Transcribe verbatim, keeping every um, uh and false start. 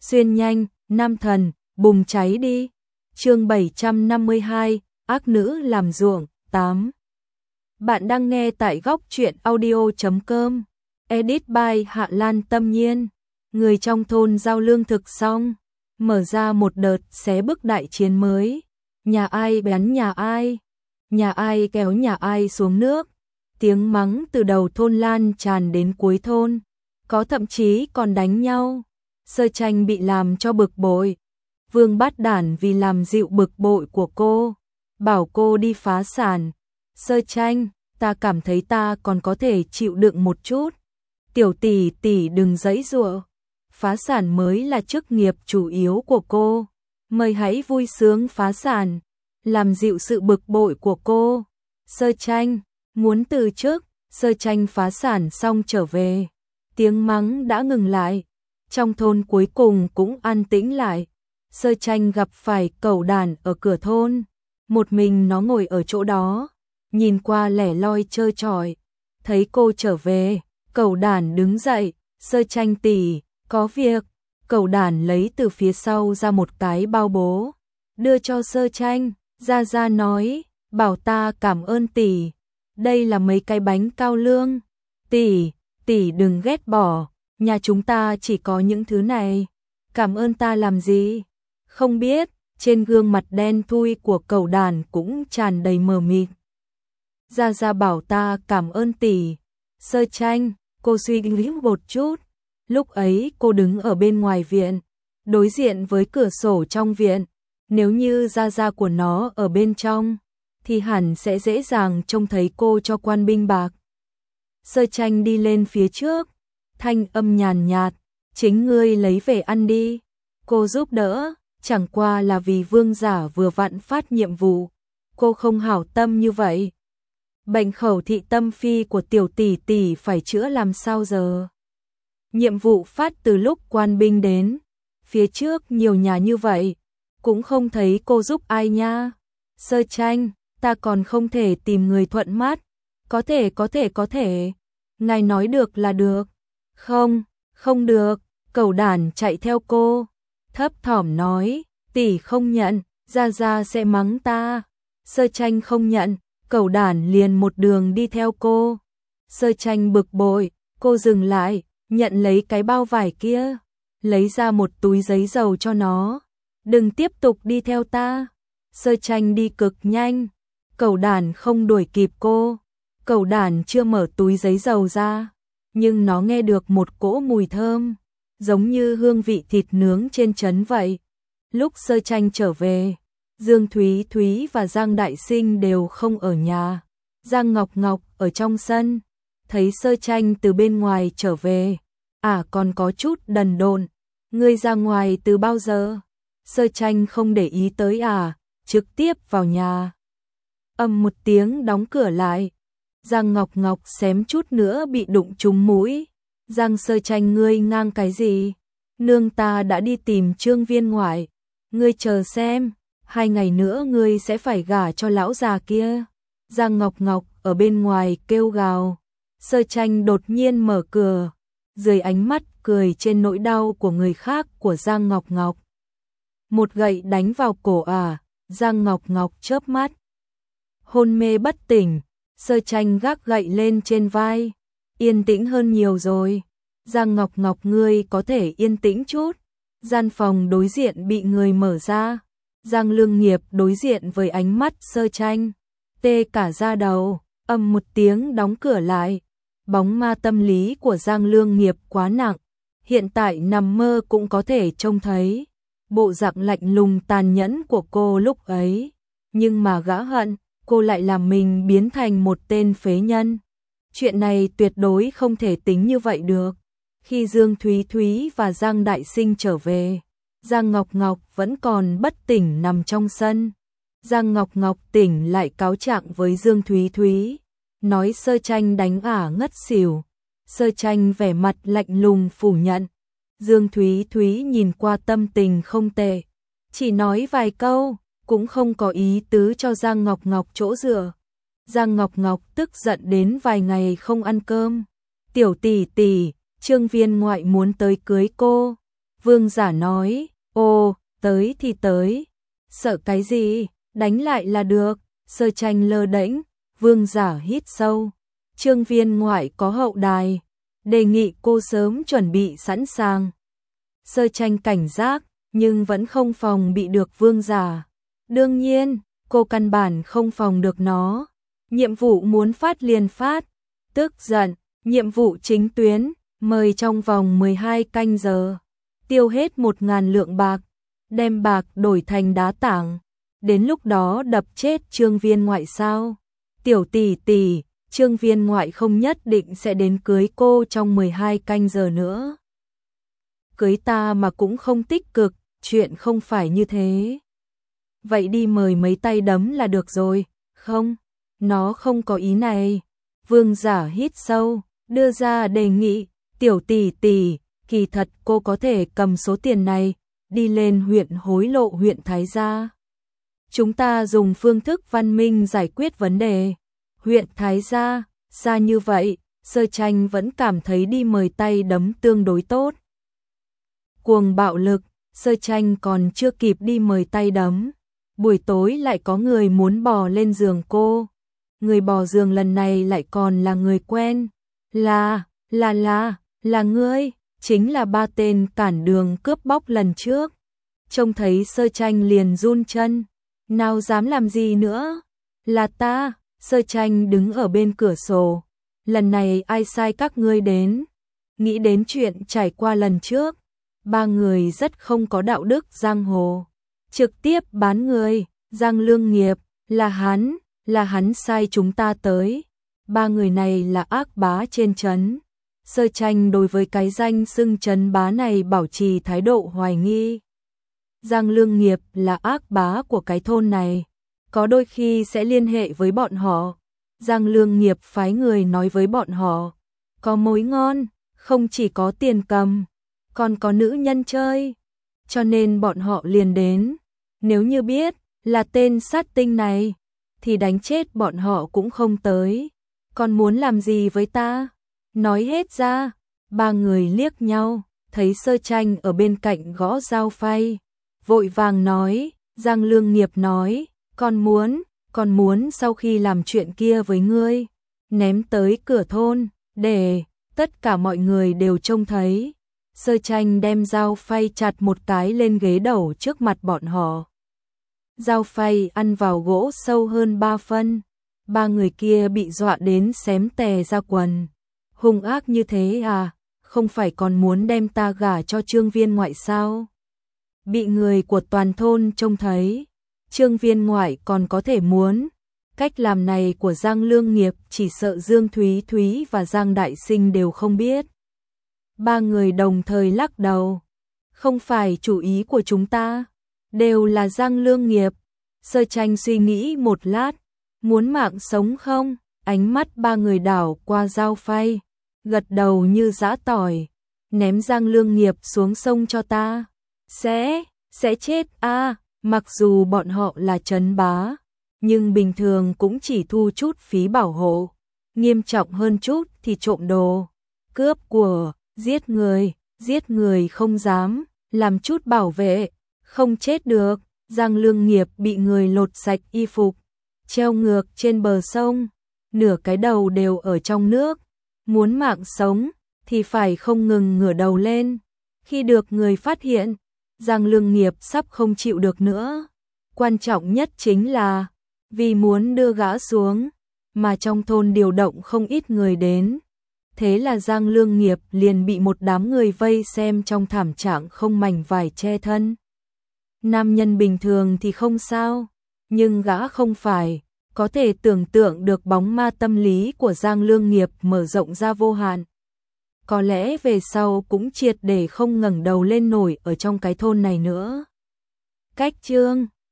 xuyên nhanh, nam thần, bùng cháy đi. Chương bảy trăm năm mươi hai, ác nữ làm ruộng, tám. Bạn đang nghe tại góc truyện audio chấm com. Edit by Hạ Lan Tâm Nhiên. Người trong thôn giao lương thực xong, mở ra một đợt xé bức đại chiến mới. Nhà ai bén nhà ai, nhà ai kéo nhà ai xuống nước. Tiếng mắng từ đầu thôn lan tràn đến cuối thôn, có thậm chí còn đánh nhau. Sơ Tranh bị làm cho bực bội. Vương Bát Đản vì làm dịu bực bội của cô, bảo cô đi phá sản. Sơ Tranh, ta cảm thấy ta còn có thể chịu đựng một chút. Tiểu tỷ tỷ đừng giãy giụa. Phá sản mới là chức nghiệp chủ yếu của cô. Mời hãy vui sướng phá sản, làm dịu sự bực bội của cô. Sơ Tranh muốn từ chức. Sơ Tranh phá sản xong trở về, tiếng mắng đã ngừng lại. Trong thôn cuối cùng cũng an tĩnh lại. Sơ Tranh gặp phải Cẩu Đản ở cửa thôn. Một mình nó ngồi ở chỗ đó, nhìn qua lẻ loi trơ trọi. Thấy cô trở về, Cẩu Đản đứng dậy. Sơ Tranh tỷ, có việc. Cẩu Đản lấy từ phía sau ra một cái bao bố, đưa cho Sơ Tranh. Gia Gia nói, bảo ta cảm ơn tỷ. Đây là mấy cái bánh cao lương. Tỷ, tỷ đừng ghét bỏ, nhà chúng ta chỉ có những thứ này. Cảm ơn ta làm gì? Không biết. Trên gương mặt đen thui của Cẩu Đản cũng tràn đầy mờ mịt. Gia Gia bảo ta cảm ơn tỷ. Sơ Tranh, cô suy nghĩ một chút. Lúc ấy cô đứng ở bên ngoài viện, đối diện với cửa sổ trong viện. Nếu như Gia Gia của nó ở bên trong, thì hẳn sẽ dễ dàng trông thấy cô cho quan binh bạc. Sơ Tranh đi lên phía trước, thanh âm nhàn nhạt, chính ngươi lấy về ăn đi. Cô giúp đỡ, chẳng qua là vì vương giả vừa vặn phát nhiệm vụ. Cô không hảo tâm như vậy. Bệnh khẩu thị tâm phi của tiểu tỷ tỷ phải chữa làm sao giờ? Nhiệm vụ phát từ lúc quan binh đến. Phía trước nhiều nhà như vậy, cũng không thấy cô giúp ai nha. Sơ Tranh, ta còn không thể tìm người thuận mắt. Có thể, có thể, có thể. Ngài nói được là được. Không, không được. Cẩu Đản chạy theo cô, thấp thỏm nói, tỷ không nhận, Gia Gia sẽ mắng ta. Sơ Tranh không nhận, Cẩu Đản liền một đường đi theo cô. Sơ Tranh bực bội, cô dừng lại, nhận lấy cái bao vải kia, lấy ra một túi giấy dầu cho nó. Đừng tiếp tục đi theo ta. Sơ Tranh đi cực nhanh, Cẩu Đản không đuổi kịp cô. Cẩu Đản chưa mở túi giấy dầu ra, nhưng nó nghe được một cỗ mùi thơm, giống như hương vị thịt nướng trên trấn vậy. Lúc Sơ Tranh trở về, Dương Thúy Thúy và Giang Đại Sinh đều không ở nhà. Giang Ngọc Ngọc ở trong sân, thấy Sơ Tranh từ bên ngoài trở về, à còn có chút đần độn. Ngươi ra ngoài từ bao giờ? Sơ Tranh không để ý tới à, trực tiếp vào nhà. Ầm một tiếng đóng cửa lại. Giang Ngọc Ngọc xém chút nữa bị đụng trúng mũi. Giang Sơ Tranh, ngươi ngang cái gì? Nương ta đã đi tìm Trương viên ngoại. Ngươi chờ xem, hai ngày nữa ngươi sẽ phải gả cho lão già kia. Giang Ngọc Ngọc ở bên ngoài kêu gào. Sơ Tranh đột nhiên mở cửa, dưới ánh mắt cười trên nỗi đau của người khác của Giang Ngọc Ngọc. Một gậy đánh vào cổ à? Giang Ngọc Ngọc chớp mắt, hôn mê bất tỉnh. Sơ Tranh gác gậy lên trên vai. Yên tĩnh hơn nhiều rồi. Giang Ngọc Ngọc, ngươi có thể yên tĩnh chút. Gian phòng đối diện bị người mở ra. Giang Lương Nghiệp đối diện với ánh mắt Sơ Tranh, tê cả da đầu. Ầm một tiếng đóng cửa lại. Bóng ma tâm lý của Giang Lương Nghiệp quá nặng, hiện tại nằm mơ cũng có thể trông thấy bộ dạng lạnh lùng tàn nhẫn của cô lúc ấy. Nhưng mà gã hận cô lại làm mình biến thành một tên phế nhân. Chuyện này tuyệt đối không thể tính như vậy được. Khi Dương Thúy Thúy và Giang Đại Sinh trở về, Giang Ngọc Ngọc vẫn còn bất tỉnh nằm trong sân. Giang Ngọc Ngọc tỉnh lại cáo trạng với Dương Thúy Thúy, nói Sơ Tranh đánh ả ngất xỉu. Sơ Tranh vẻ mặt lạnh lùng phủ nhận. Dương Thúy Thúy nhìn qua tâm tình không tệ, chỉ nói vài câu, cũng không có ý tứ cho Giang Ngọc Ngọc chỗ dựa. Giang Ngọc Ngọc tức giận đến vài ngày không ăn cơm. Tiểu tỷ tỷ, Trương viên ngoại muốn tới cưới cô. Vương Giả nói, ô, tới thì tới, sợ cái gì, đánh lại là được. Sơ Tranh lơ đễnh, Vương Giả hít sâu. Trương viên ngoại có hậu đài, đề nghị cô sớm chuẩn bị sẵn sàng. Sơ Tranh cảnh giác, nhưng vẫn không phòng bị được Vương Giả. Đương nhiên, cô căn bản không phòng được nó. Nhiệm vụ muốn phát liền phát, tức giận, nhiệm vụ chính tuyến, mời trong vòng mười hai canh giờ, tiêu hết một ngàn lượng bạc, đem bạc đổi thành đá tảng, đến lúc đó đập chết Trương viên ngoại sao? Tiểu tỷ tỷ, Trương viên ngoại không nhất định sẽ đến cưới cô trong mười hai canh giờ nữa. Cưới ta mà cũng không tích cực, chuyện không phải như thế. Vậy đi mời mấy tay đấm là được rồi, không? Nó không có ý này. Vương Giả hít sâu, đưa ra đề nghị, tiểu tỷ tỷ, kỳ thật cô có thể cầm số tiền này, đi lên huyện hối lộ huyện Thái Gia. Chúng ta dùng phương thức văn minh giải quyết vấn đề. Huyện Thái Gia, xa như vậy, Sơ Tranh vẫn cảm thấy đi mời tay đấm tương đối tốt. Cuồng bạo lực, Sơ Tranh còn chưa kịp đi mời tay đấm. Buổi tối lại có người muốn bò lên giường cô. Người bò giường lần này lại còn là người quen. Là, là là, là ngươi, chính là ba tên cản đường cướp bóc lần trước. Trông thấy Sơ Tranh liền run chân. Nào dám làm gì nữa? Là ta. Sơ Tranh đứng ở bên cửa sổ. Lần này ai sai các ngươi đến? Nghĩ đến chuyện trải qua lần trước. Ba người rất không có đạo đức giang hồ. Trực tiếp bán người. Giang Lương Nghiệp, là hắn, là hắn sai chúng ta tới. Ba người này là ác bá trên trấn. Sơ Tranh đối với cái danh xưng trấn bá này bảo trì thái độ hoài nghi. Giang Lương Nghiệp là ác bá của cái thôn này. Có đôi khi sẽ liên hệ với bọn họ. Giang Lương Nghiệp phái người nói với bọn họ. Có mối ngon, không chỉ có tiền cầm, còn có nữ nhân chơi. Cho nên bọn họ liền đến. Nếu như biết là tên sát tinh này, thì đánh chết bọn họ cũng không tới. Còn muốn làm gì với ta? Nói hết ra. Ba người liếc nhau, thấy Sơ Tranh ở bên cạnh gõ dao phay. Vội vàng nói, Giang Lương Nghiệp nói, con muốn, con muốn sau khi làm chuyện kia với ngươi, ném tới cửa thôn, để tất cả mọi người đều trông thấy. Sơ Tranh đem dao phay chặt một cái lên ghế đầu trước mặt bọn họ. Dao phay ăn vào gỗ sâu hơn ba phân. Ba người kia bị dọa đến xém tè ra quần. Hung ác như thế à? Không phải còn muốn đem ta gả cho Trương viên ngoại sao? Bị người của toàn thôn trông thấy. Trương viên ngoại còn có thể muốn. Cách làm này của Giang Lương Nghiệp chỉ sợ Dương Thúy Thúy và Giang Đại Sinh đều không biết. Ba người đồng thời lắc đầu. Không phải chủ ý của chúng ta. Đều là Giang Lương Nghiệp. Sơ Tranh suy nghĩ một lát. Muốn mạng sống không? Ánh mắt ba người đảo qua dao phay. Gật đầu như giã tỏi. Ném Giang Lương Nghiệp xuống sông cho ta. Sẽ, sẽ chết a. Mặc dù bọn họ là trấn bá, nhưng bình thường cũng chỉ thu chút phí bảo hộ. Nghiêm trọng hơn chút thì trộm đồ, cướp của, giết người, giết người không dám, làm chút bảo vệ, không chết được. Giang Lương Nghiệp bị người lột sạch y phục, treo ngược trên bờ sông, nửa cái đầu đều ở trong nước. Muốn mạng sống thì phải không ngừng ngửa đầu lên. Khi được người phát hiện, Giang Lương Nghiệp sắp không chịu được nữa. Quan trọng nhất chính là vì muốn đưa gã xuống, mà trong thôn điều động không ít người đến. Thế là Giang Lương Nghiệp liền bị một đám người vây xem trong thảm trạng không mảnh vải che thân. Nam nhân bình thường thì không sao, nhưng gã không phải. Có thể tưởng tượng được bóng ma tâm lý của Giang Lương Nghiệp mở rộng ra vô hạn. Có lẽ về sau cũng triệt để không ngẩng đầu lên nổi ở trong cái thôn này nữa. Cách chương